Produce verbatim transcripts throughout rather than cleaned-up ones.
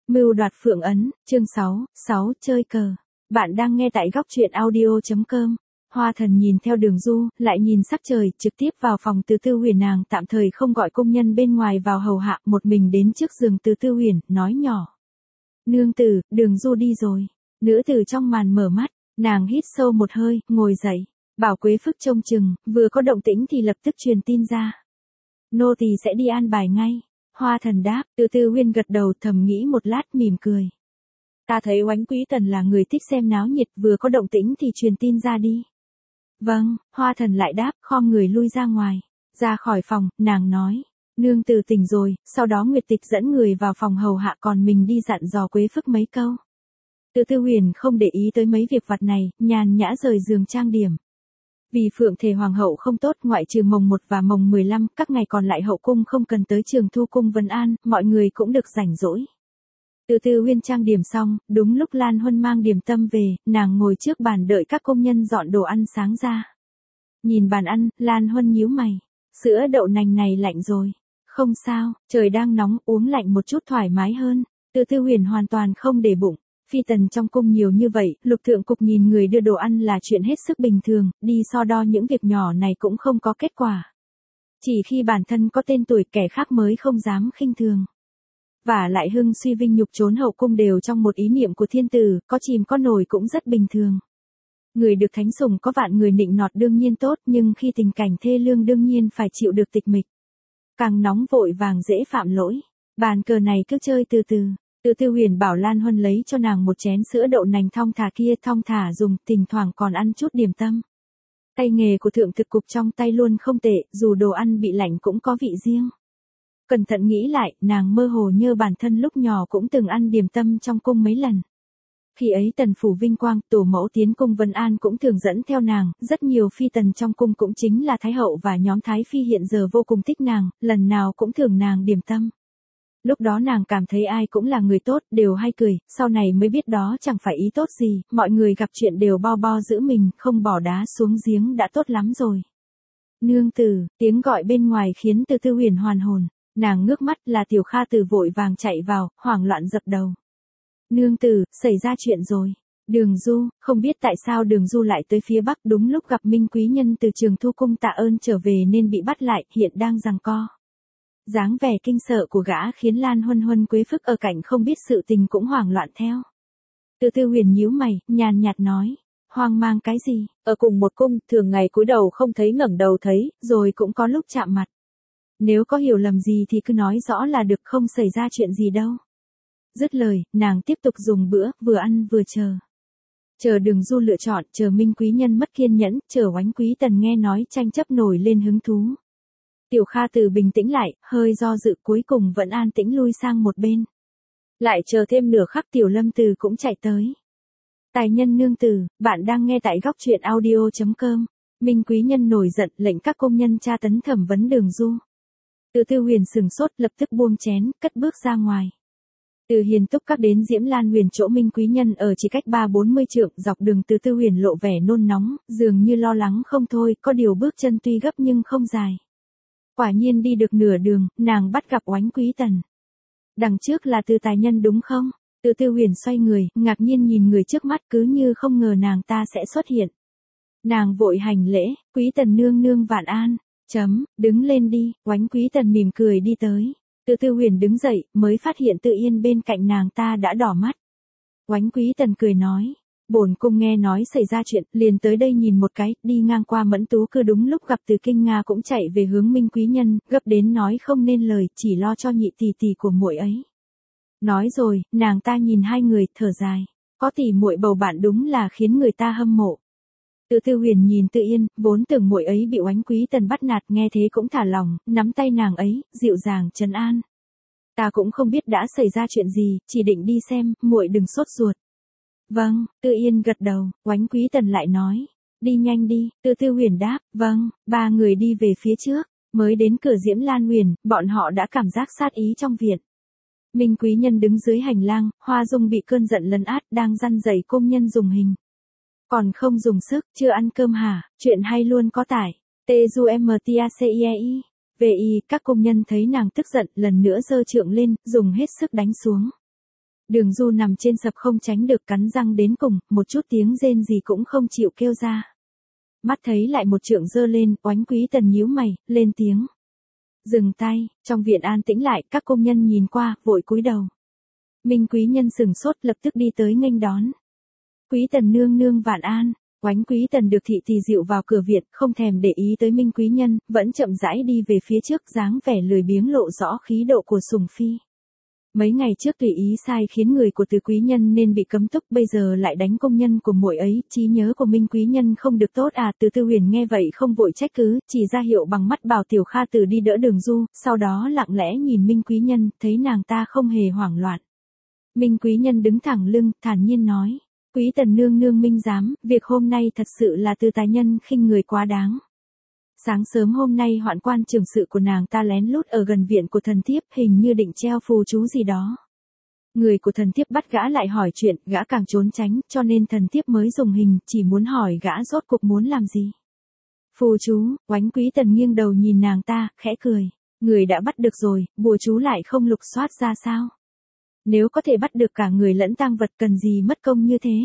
Mưu đoạt phượng ấn, chương sáu, sáu chơi cờ. Bạn đang nghe tại góc truyện audio.com. Hoa Thần nhìn theo Đường Du, lại nhìn sắc trời, trực tiếp vào phòng Từ Tư Huyền. Nàng tạm thời không gọi công nhân bên ngoài vào hầu hạ, một mình đến trước giường Từ Tư Huyền, nói nhỏ. Nương tử, Đường Du đi rồi. Nữ tử trong màn mở mắt, nàng hít sâu một hơi, ngồi dậy. Bảo Quế Phức trông chừng, vừa có động tĩnh thì lập tức truyền tin ra. Nô tỳ sẽ đi an bài ngay. Hoa Thần đáp, Từ Tư Huyên gật đầu, thầm nghĩ một lát mỉm cười. Ta thấy Oánh Quý Tần là người thích xem náo nhiệt, vừa có động tĩnh thì truyền tin ra đi. Vâng, Hoa Thần lại đáp, khom người lui ra ngoài. Ra khỏi phòng, nàng nói, nương tử tỉnh rồi, sau đó Nguyệt Tịch dẫn người vào phòng hầu hạ, còn mình đi dặn dò Quế Phức mấy câu. Từ Tư Huyền không để ý tới mấy việc vặt này, nhàn nhã rời giường trang điểm. Vì Phượng Thể Hoàng hậu không tốt, ngoại trừ mồng một và mồng mười lăm, các ngày còn lại hậu cung không cần tới Trường Thu cung vấn an, mọi người cũng được rảnh rỗi. Từ Tư Huyên trang điểm xong, đúng lúc Lan Huân mang điểm tâm về, nàng ngồi trước bàn đợi các công nhân dọn đồ ăn sáng ra. Nhìn bàn ăn, Lan Huân nhíu mày. Sữa đậu nành này lạnh rồi. Không sao, trời đang nóng, uống lạnh một chút thoải mái hơn. Từ Tư Huyền hoàn toàn không để bụng. Phi tần trong cung nhiều như vậy, Lục Thượng Cục nhìn người đưa đồ ăn là chuyện hết sức bình thường, đi so đo những việc nhỏ này cũng không có kết quả. Chỉ khi bản thân có tên tuổi, kẻ khác mới không dám khinh thường. Và lại hưng suy vinh nhục trốn hậu cung đều trong một ý niệm của thiên tử, có chìm có nổi cũng rất bình thường. Người được thánh sủng có vạn người nịnh nọt đương nhiên tốt, nhưng khi tình cảnh thê lương đương nhiên phải chịu được tịch mịch. Càng nóng vội vàng dễ phạm lỗi. Bàn cờ này cứ chơi từ từ. Từ Tư Huyền bảo Lan Huân lấy cho nàng một chén sữa đậu nành thong thả kia, thong thả dùng, thỉnh thoảng còn ăn chút điểm tâm. Tay nghề của Thượng Thực Cục trong tay luôn không tệ, dù đồ ăn bị lạnh cũng có vị riêng. Cẩn thận nghĩ lại, nàng mơ hồ như bản thân lúc nhỏ cũng từng ăn điểm tâm trong cung mấy lần. Khi ấy tần phủ vinh quang, tổ mẫu tiến cung vấn an cũng thường dẫn theo nàng, rất nhiều phi tần trong cung cũng chính là Thái hậu và nhóm Thái phi hiện giờ vô cùng thích nàng, lần nào cũng thưởng nàng điểm tâm. Lúc đó nàng cảm thấy ai cũng là người tốt, đều hay cười, sau này mới biết đó chẳng phải ý tốt gì, mọi người gặp chuyện đều bo bo giữ mình, không bỏ đá xuống giếng đã tốt lắm rồi. Nương tử, tiếng gọi bên ngoài khiến Từ Tư Huyền hoàn hồn, nàng ngước mắt là Tiểu Kha Tử vội vàng chạy vào, hoảng loạn dập đầu. Nương tử, xảy ra chuyện rồi. Đường Du, không biết tại sao Đường Du lại tới phía Bắc, đúng lúc gặp Minh Quý Nhân từ Trường Thu cung tạ ơn trở về nên bị bắt lại, hiện đang giằng co. Dáng vẻ kinh sợ của gã khiến Lan Huân Huân Quế Phức ở cạnh không biết sự tình cũng hoảng loạn theo. Từ Tư Huyền nhíu mày, nhàn nhạt nói, hoang mang cái gì, ở cùng một cung, thường ngày cúi đầu không thấy ngẩng đầu thấy, rồi cũng có lúc chạm mặt. Nếu có hiểu lầm gì thì cứ nói rõ là được, không xảy ra chuyện gì đâu. Dứt lời, nàng tiếp tục dùng bữa, vừa ăn vừa chờ. Chờ Đường Du lựa chọn, chờ Minh Quý Nhân mất kiên nhẫn, chờ Oánh Quý Tần nghe nói tranh chấp nổi lên hứng thú. Tiểu Kha Tử bình tĩnh lại, hơi do dự, cuối cùng vẫn an tĩnh lui sang một bên. Lại chờ thêm nửa khắc, Tiểu Lâm Tử cũng chạy tới. Tài nhân nương tử, bạn đang nghe tại góc truyện audio.com. Minh Quý Nhân nổi giận, lệnh các công nhân tra tấn thẩm vấn Đường Du. Từ Tư Huyền sừng sốt, lập tức buông chén, cất bước ra ngoài. Từ Hiền Túc Các đến Diễm Lan Huyền chỗ Minh Quý Nhân ở chỉ cách ba bốn mươi trượng, dọc đường Từ Tư Huyền lộ vẻ nôn nóng, dường như lo lắng không thôi, có điều bước chân tuy gấp nhưng không dài. Quả nhiên đi được nửa đường, nàng bắt gặp Oánh Quý Tần. Đằng trước là Từ tài nhân đúng không? Từ Tư Huyền xoay người, ngạc nhiên nhìn người trước mắt, cứ như không ngờ nàng ta sẽ xuất hiện. Nàng vội hành lễ, Quý Tần nương nương vạn an, chấm, đứng lên đi, Oánh Quý Tần mỉm cười đi tới. Từ Tư Huyền đứng dậy, mới phát hiện Tự Yên bên cạnh nàng ta đã đỏ mắt. Oánh Quý Tần cười nói, bổn cung nghe nói xảy ra chuyện, liền tới đây nhìn một cái, đi ngang qua Mẫn Tú Cư đúng lúc gặp Từ Kinh Nga cũng chạy về hướng Minh Quý Nhân, gấp đến nói không nên lời, chỉ lo cho nhị tỷ tỷ của muội ấy. Nói rồi, nàng ta nhìn hai người, thở dài, có tỷ muội bầu bạn đúng là khiến người ta hâm mộ. Từ Tư Huyền nhìn Tự Yên, vốn tưởng muội ấy bị Oánh Quý Tần bắt nạt, nghe thế cũng thả lòng, nắm tay nàng ấy, dịu dàng trấn an. Ta cũng không biết đã xảy ra chuyện gì, chỉ định đi xem, muội đừng sốt ruột. Vâng, Tự Yên gật đầu, Oánh Quý Tần lại nói, đi nhanh đi, Từ Tư Huyền đáp, vâng, ba người đi về phía trước, mới đến cửa Diễm Lan Huyền, bọn họ đã cảm giác sát ý trong viện. Minh Quý Nhân đứng dưới hành lang, Hoa Dung bị cơn giận lấn át, đang răn dạy công nhân dùng hình. Còn không dùng sức, chưa ăn cơm hả, chuyện hay luôn có tải. T-U-M-T-A-C-I-E-I. Về y, các công nhân thấy nàng tức giận, lần nữa giơ trượng lên, dùng hết sức đánh xuống. Đường Du nằm trên sập không tránh được cắn răng đến cùng, một chút tiếng rên gì cũng không chịu kêu ra. Mắt thấy lại một trượng giơ lên, Oánh Quý Tần nhíu mày, lên tiếng. Dừng tay, trong viện an tĩnh lại, các công nhân nhìn qua, vội cúi đầu. Minh Quý Nhân sừng sốt lập tức đi tới nghênh đón. Quý Tần nương nương vạn an. Oánh Quý Tần được thị tỳ dịu vào cửa viện, không thèm để ý tới Minh Quý Nhân, vẫn chậm rãi đi về phía trước, dáng vẻ lười biếng lộ rõ khí độ của sùng phi. Mấy ngày trước tùy ý sai khiến người của Từ Quý Nhân nên bị cấm túc, bây giờ lại đánh công nhân của muội ấy, trí nhớ của Minh Quý Nhân không được tốt à? Từ Tư Huyền nghe vậy không vội trách cứ, chỉ ra hiệu bằng mắt bảo Tiểu Kha Tử đi đỡ Đường Du, sau đó lặng lẽ nhìn Minh Quý Nhân, thấy nàng ta không hề hoảng loạn. Minh Quý Nhân đứng thẳng lưng, thản nhiên nói. Quý Tần nương nương minh giám, việc hôm nay thật sự là Từ tài nhân khinh người quá đáng. Sáng sớm hôm nay hoạn quan trường sự của nàng ta lén lút ở gần viện của thần thiếp, hình như định treo phù chú gì đó. Người của thần thiếp bắt gã lại hỏi chuyện, gã càng trốn tránh, cho nên thần thiếp mới dùng hình, chỉ muốn hỏi gã rốt cuộc muốn làm gì. Phù chú, Oánh Quý Tần nghiêng đầu nhìn nàng ta, khẽ cười. Người đã bắt được rồi, bùa chú lại không lục soát ra sao? Nếu có thể bắt được cả người lẫn tang vật cần gì mất công như thế?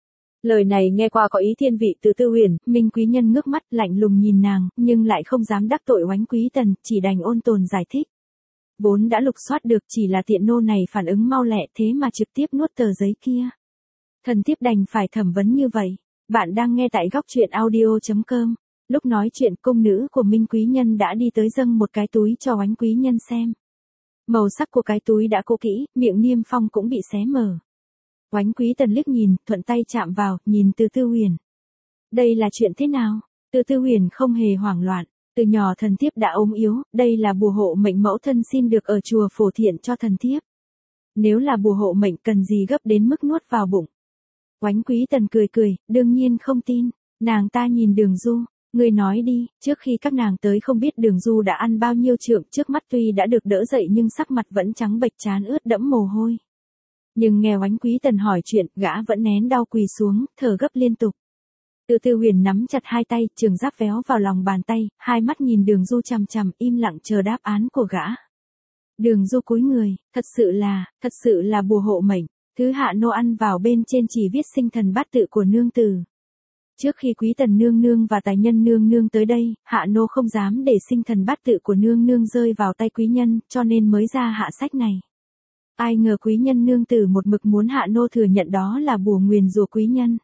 Lời này nghe qua có ý thiên vị. Từ Tư Huyền, Minh Quý Nhân ngước mắt lạnh lùng nhìn nàng, nhưng lại không dám đắc tội Oánh Quý Tần, chỉ đành ôn tồn giải thích. Vốn đã lục soát được, chỉ là tiện nô này phản ứng mau lẹ thế mà trực tiếp nuốt tờ giấy kia. Thần thiếp đành phải thẩm vấn như vậy. Bạn đang nghe tại góc truyện audio chấm com. Lúc nói chuyện, cung nữ của Minh Quý Nhân đã đi tới dâng một cái túi cho Oánh Quý Nhân xem. Màu sắc của cái túi đã cũ kỹ, miệng niêm phong cũng bị xé mở. Oánh Quý Tần liếc nhìn, thuận tay chạm vào, nhìn Từ Tư Huyền. Đây là chuyện thế nào? Từ Tư Huyền không hề hoảng loạn. Từ nhỏ thần thiếp đã ốm yếu, đây là bùa hộ mệnh mẫu thân xin được ở chùa Phổ Thiện cho thần thiếp. Nếu là bùa hộ mệnh cần gì gấp đến mức nuốt vào bụng. Oánh Quý Tần cười cười, đương nhiên không tin. Nàng ta nhìn Đường Du. Người nói đi, trước khi các nàng tới không biết Đường Du đã ăn bao nhiêu trượng, trước mắt tuy đã được đỡ dậy nhưng sắc mặt vẫn trắng bệch, trán ướt đẫm mồ hôi. Nhưng nghe Oánh Quý Tần hỏi chuyện, gã vẫn nén đau quỳ xuống, thở gấp liên tục. Từ Tư Huyền nắm chặt hai tay, trường giáp véo vào lòng bàn tay, hai mắt nhìn Đường Du chằm chằm, im lặng chờ đáp án của gã. Đường Du cúi người, thật sự là, thật sự là bùa hộ mệnh, thứ hạ nô ăn vào bên trên chỉ viết sinh thần bát tự của nương tử. Trước khi Quý Tần nương nương và tài nhân nương nương tới đây, hạ nô không dám để sinh thần bát tự của nương nương rơi vào tay quý nhân, cho nên mới ra hạ sách này. Ai ngờ quý nhân nương tử một mực muốn hạ nô thừa nhận đó là bùa nguyền rủa quý nhân.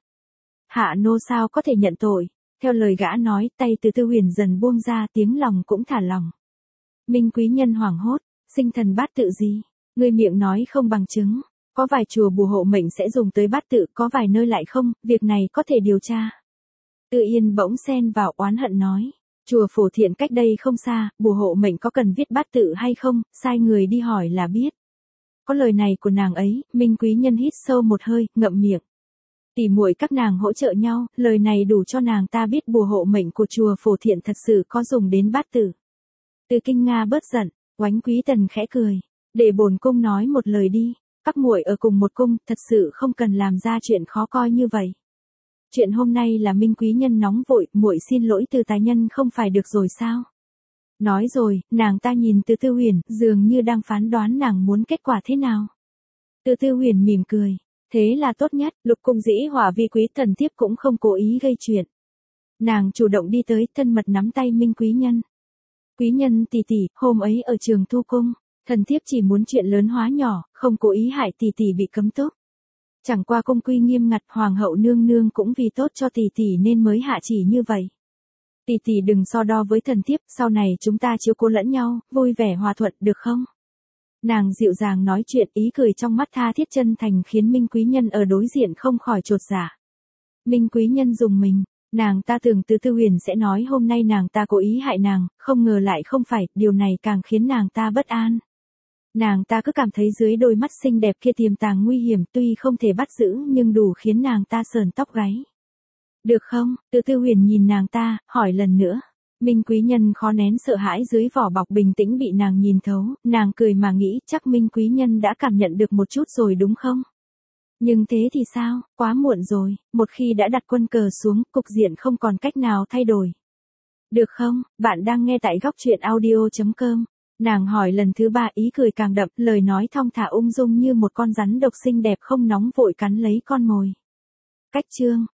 Hạ nô sao có thể nhận tội? Theo lời gã nói, tay Từ Tư Huyền dần buông ra, tiếng lòng cũng thả lòng. Minh Quý Nhân hoảng hốt, sinh thần bát tự gì? Người miệng nói không bằng chứng. Có vài chùa bùa hộ mệnh sẽ dùng tới bát tự, có vài nơi lại không, việc này có thể điều tra. Tự Yên bỗng xen vào oán hận nói. Chùa Phổ Thiện cách đây không xa, bùa hộ mệnh có cần viết bát tự hay không, sai người đi hỏi là biết. Có lời này của nàng ấy, Minh Quý Nhân hít sâu một hơi, ngậm miệng. Tỉ muội các nàng hỗ trợ nhau, lời này đủ cho nàng ta biết bùa hộ mệnh của chùa Phổ Thiện thật sự có dùng đến bát tự. Từ Kinh Nga bớt giận, Oánh Quý Tần khẽ cười. Để bổn cung nói một lời đi, các muội ở cùng một cung, thật sự không cần làm ra chuyện khó coi như vậy. Chuyện hôm nay là Minh Quý Nhân nóng vội, muội xin lỗi Từ tài nhân không phải được rồi sao? Nói rồi, nàng ta nhìn Từ Tư Huyền, dường như đang phán đoán nàng muốn kết quả thế nào. Từ Tư Huyền mỉm cười. Thế là tốt nhất, Lục cung dĩ hòa vi quý, thần thiếp cũng không cố ý gây chuyện. Nàng chủ động đi tới, thân mật nắm tay Minh Quý Nhân. Quý Nhân tỷ tỷ, hôm ấy ở trường Thu Cung, thần thiếp chỉ muốn chuyện lớn hóa nhỏ, không cố ý hại tỷ tỷ bị cấm túc. Chẳng qua cung quy nghiêm ngặt, hoàng hậu nương nương cũng vì tốt cho tỷ tỷ nên mới hạ chỉ như vậy. Tỷ tỷ đừng so đo với thần thiếp, sau này chúng ta chiếu cố lẫn nhau, vui vẻ hòa thuận, được không? Nàng dịu dàng nói chuyện, ý cười trong mắt tha thiết chân thành khiến Minh Quý Nhân ở đối diện không khỏi chột dạ. Minh Quý Nhân dùng mình, nàng ta tưởng Từ Tư Huyền sẽ nói hôm nay nàng ta cố ý hại nàng, không ngờ lại không phải, điều này càng khiến nàng ta bất an. Nàng ta cứ cảm thấy dưới đôi mắt xinh đẹp kia tiềm tàng nguy hiểm, tuy không thể bắt giữ nhưng đủ khiến nàng ta sờn tóc gáy. Được không? Từ Tư Huyền nhìn nàng ta, hỏi lần nữa. Minh Quý Nhân khó nén sợ hãi dưới vỏ bọc bình tĩnh bị nàng nhìn thấu, nàng cười mà nghĩ chắc Minh Quý Nhân đã cảm nhận được một chút rồi đúng không? Nhưng thế thì sao, quá muộn rồi, một khi đã đặt quân cờ xuống, cục diện không còn cách nào thay đổi. Được không, bạn đang nghe tại góc truyện audio chấm com. Nàng hỏi lần thứ ba ý cười càng đậm, lời nói thong thả ung dung như một con rắn độc xinh đẹp không nóng vội cắn lấy con mồi. Cách chương